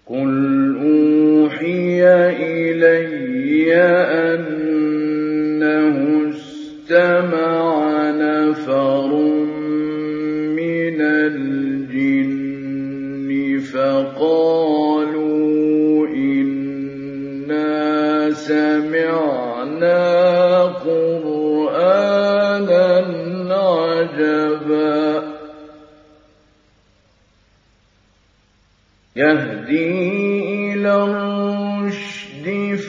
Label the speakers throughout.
Speaker 1: قُلْ أُوحِيَ إِلَيَّ أَنَّهُ اسْتَمَعَ نَفَرٌ مِّنَ الْجِنِّ فَقَالُوا إِنَّا سَمِعْنَا قُرْآنًا عَجَبًا يَهْدِي إِلَى الرُّشْدِ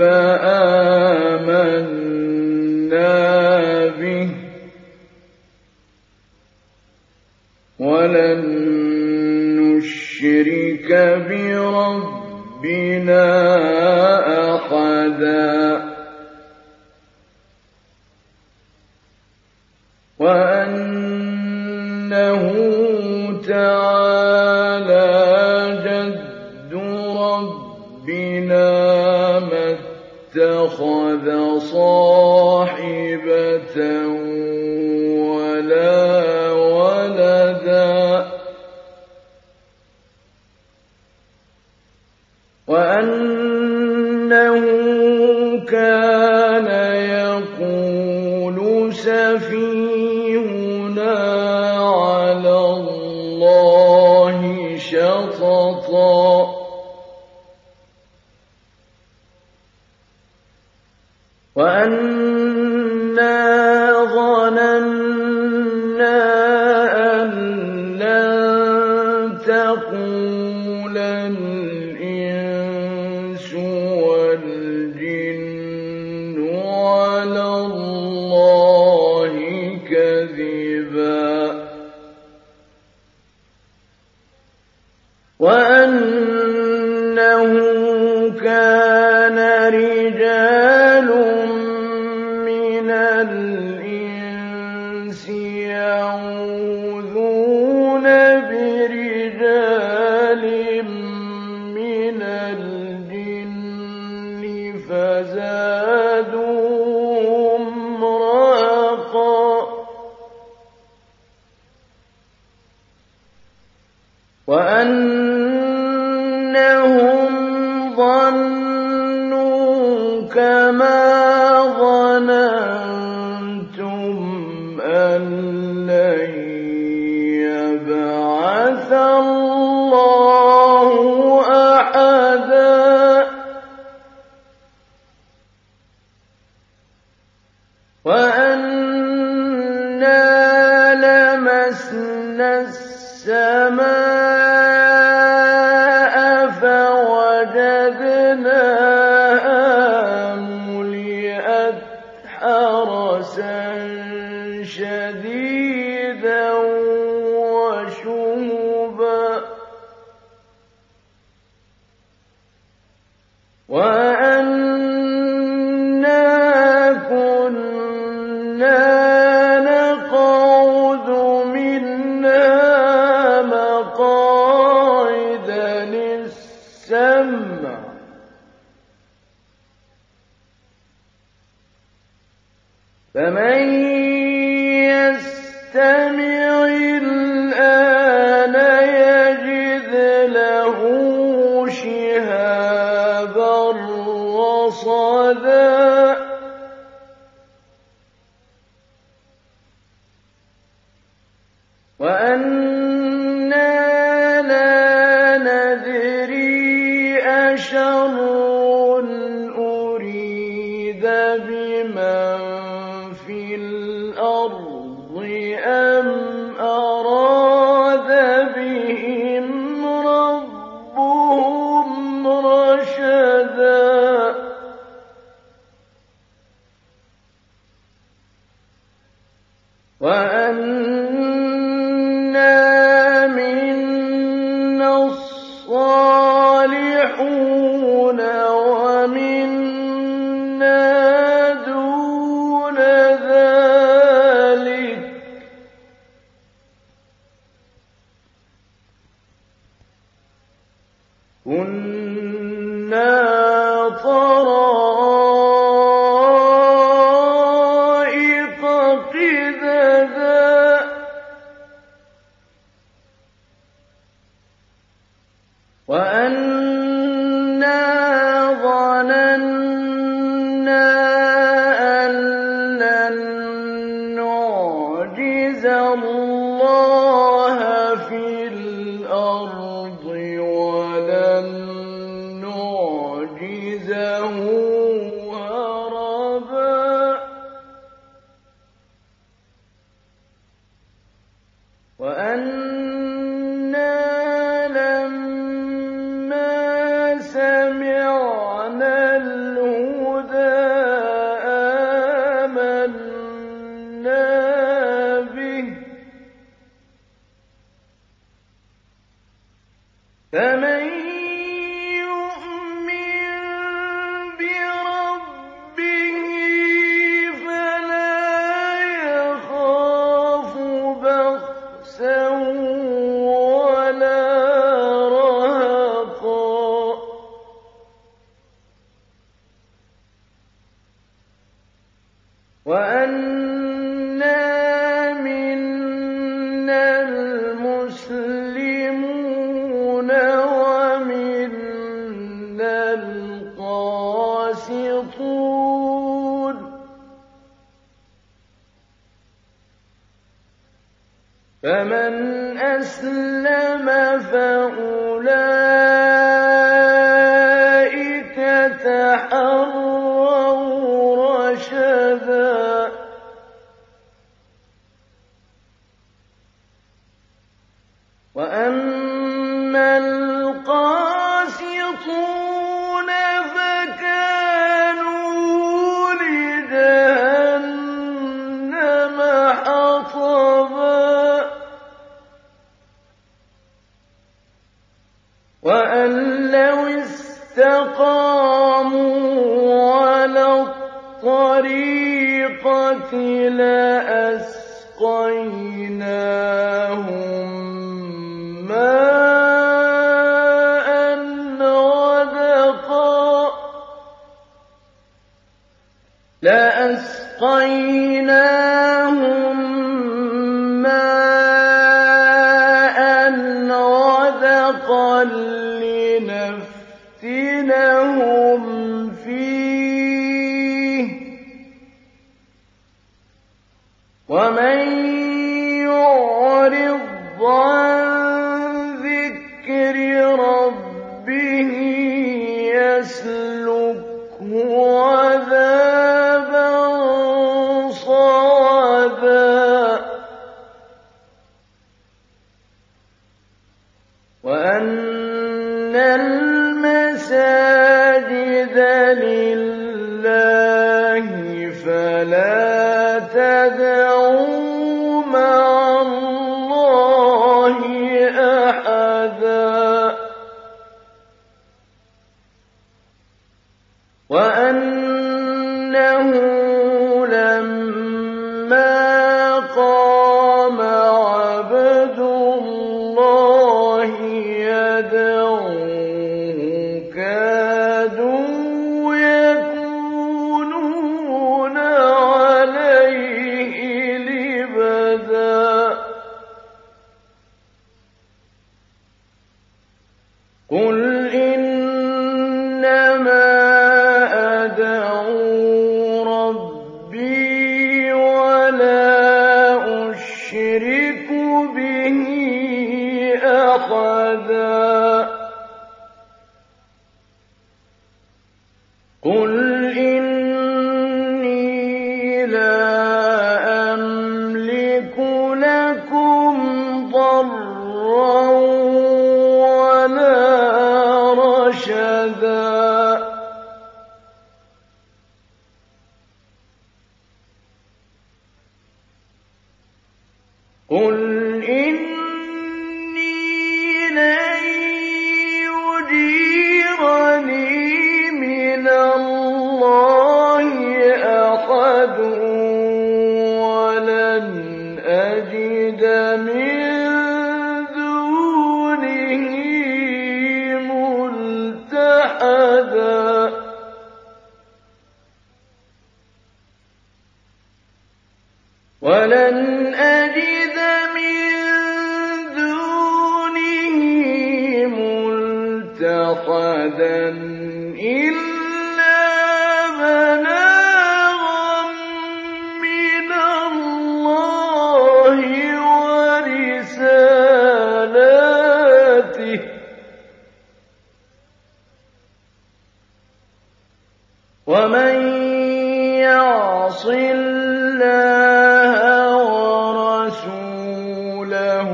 Speaker 1: فَآمَنَّا بِهِ وَلَن نُّشْرِكَ بِرَبِّنَا أَحَدًا وَأَنَّهُ تَعَالَىٰ جَدُّ رَبِّنَا مَا اتَّخَذَ صَاحِبَةً وَلَا وَلَدًا وَأَنَّهُ كَانَ يَقُولُ سَفِيهُنَا عَلَى اللَّهِ شَطَطًا وَأَنَّا ظَنَنَّا أَن لَّن تَقُولَ الْإِنسُ وَالْجِنُّ عَلَى اللَّهِ كَذِبًا وَأَنَّهُ كَانَ رِجَالٌ مِّنَ الْإِنسِ يَعُوذُونَ بِرِجَالٍ مِّنَ الْجِنِّ فَزَادُوهُمْ رَهَقًا وَأَنَّهُمْ ظَنُّوا كَمَا ظَنَنتُمْ أَن لَّن يَبْعَثَ اللَّهُ أَحَدًا وَأَنَّا لَمَسْنَا السَّمَاءَ فَوَجَدْنَاهَا مُلِئَتْ حَرَسًا شَدِيدًا وَشُهُبًا وَأَنَّا كُنَّا نَقْعُدُ مِنْهَا مَقَاعِدَ لِلسَّمْعِ فَمَن يَسْتَمِعِ الْآنَ يَجِدْ لَهُ شِهَابًا رَّصَدًا وَأَنَّا لَا نَدْرِي أَشَرٌّ أُرِيدَ بِمَن فِي الْأَرْضِ أَمْ أَرَادَ بِهِمْ رَبُّهُمْ رَشَدًا وَأَنَّا مِنَّا الصَّالِحُونَ وَمِنَّا دُونَ ذَٰلِكَ كُنَّا طَرَائِقَ قِدَدًا وَأَنَّا وَأَنَّا مِنَّا الْمُسْلِمُونَ وَمِنَّا الْقَاسِطُونَ ۖ فَمَنْ أَسْلَمَ فَأُولَٰئِكَ تَحَرَّوْا رَشَدًا. وَأَمَّا الْقَاسِطُونَ فَكَانُوا لِجَهَنَّمَ حَطَبًا. وَأَن لَّوْ اسْتَقَامُوا عَلَى الطَّرِيقَةِ لَأَسْقَيْنَاهُم مَّاءً غَدَقًا لِّنَفْتِنَهُمْ فِيهِ ۚ وَمَن يُعْرِضْ عَن ذِكْرِ رَبِّهِ يَسْلُكْهُ عَذَابًا صَعَدًا. وَأَنَّ الْمَسَاجِدَ لِلَّهِ فَلَا تَدْعُوا مَعَ اللَّهِ أَحَدًا. وَأَنَّهُ لَمَّا قَامَ عَبْدُ اللَّهِ يَدْعُوهُ كَادُوا يَكُونُونَ عَلَيْهِ لِبَدًا. قُلْ إِنَّمَا أَدْعُو رَبِّي وَلَا أُشْرِكُ بِهِ أَحَدًا. قُلْ إِنِّي لَا أَمْلِكُ لَكُمْ ضَرًّا وَلَا رَشَدًا. قُلْ إِنِّي لَن يُجِيرَنِي مِنَ اللَّهِ أَحَدٌ وَلَنْ أَجِدَ مِن دُونِهِ مُلْتَحَدًا. وَلَنْ أَجِدَ مِن دُونِهِ مُلْتَحَدًا إِلَّا بَلَاغًا مِّنَ اللَّهِ وَرِسَالَاتِهِ ۚ وَمَن يَعْصِ اللَّهَ وَرَسُولَهُ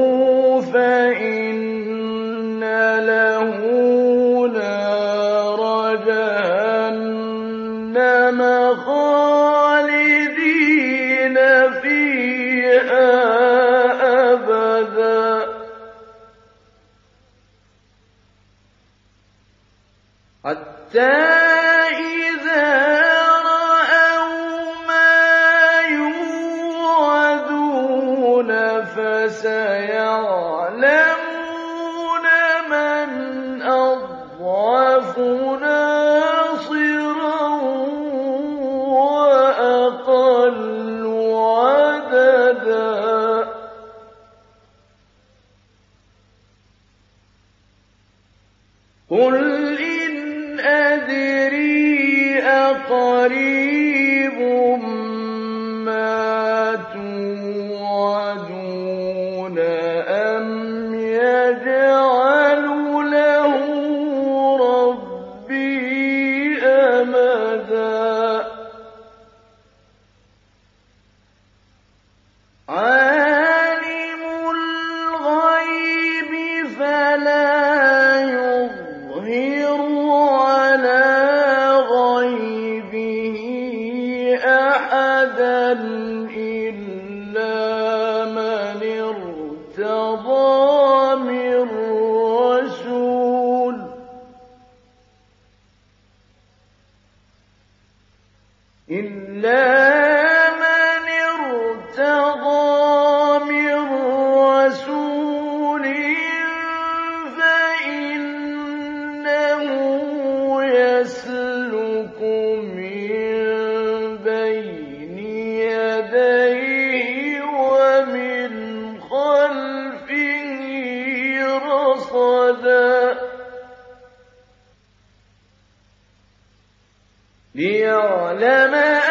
Speaker 1: فَإِنَّ لَهُ نَارَ جَهَنَّمَ خَالِدِينَ فِيهَا أَبَدًا. حَتَّىٰ إِذَا رَأَوْا مَا يُوعَدُونَ فَسَيَعْلَمُونَ مَنْ أَضْعَفُ نَاصِرًا وَأَقَلَّ قُلْ إِنْ أَدْرِي أَقَرِيبٌ مَّا تُوعَدُونَ أَمْ يَجْعَلُ لَهُ رَبِّي أَمَدًا عَالِمُ الْغَيْبِ فَلَا يُظْهِرُ عَلَىٰ غَيْبِهِ أَحَدًا إِلَّا مَنِ ارْتَضَىٰ مِن رَّسُولٍ فَإِنَّهُ يَسْلُكُ مِن بَيْنِ يَدَيْهِ وَمِنْ خَلْفِهِ رَصَدًا لِّيَعْلَمَ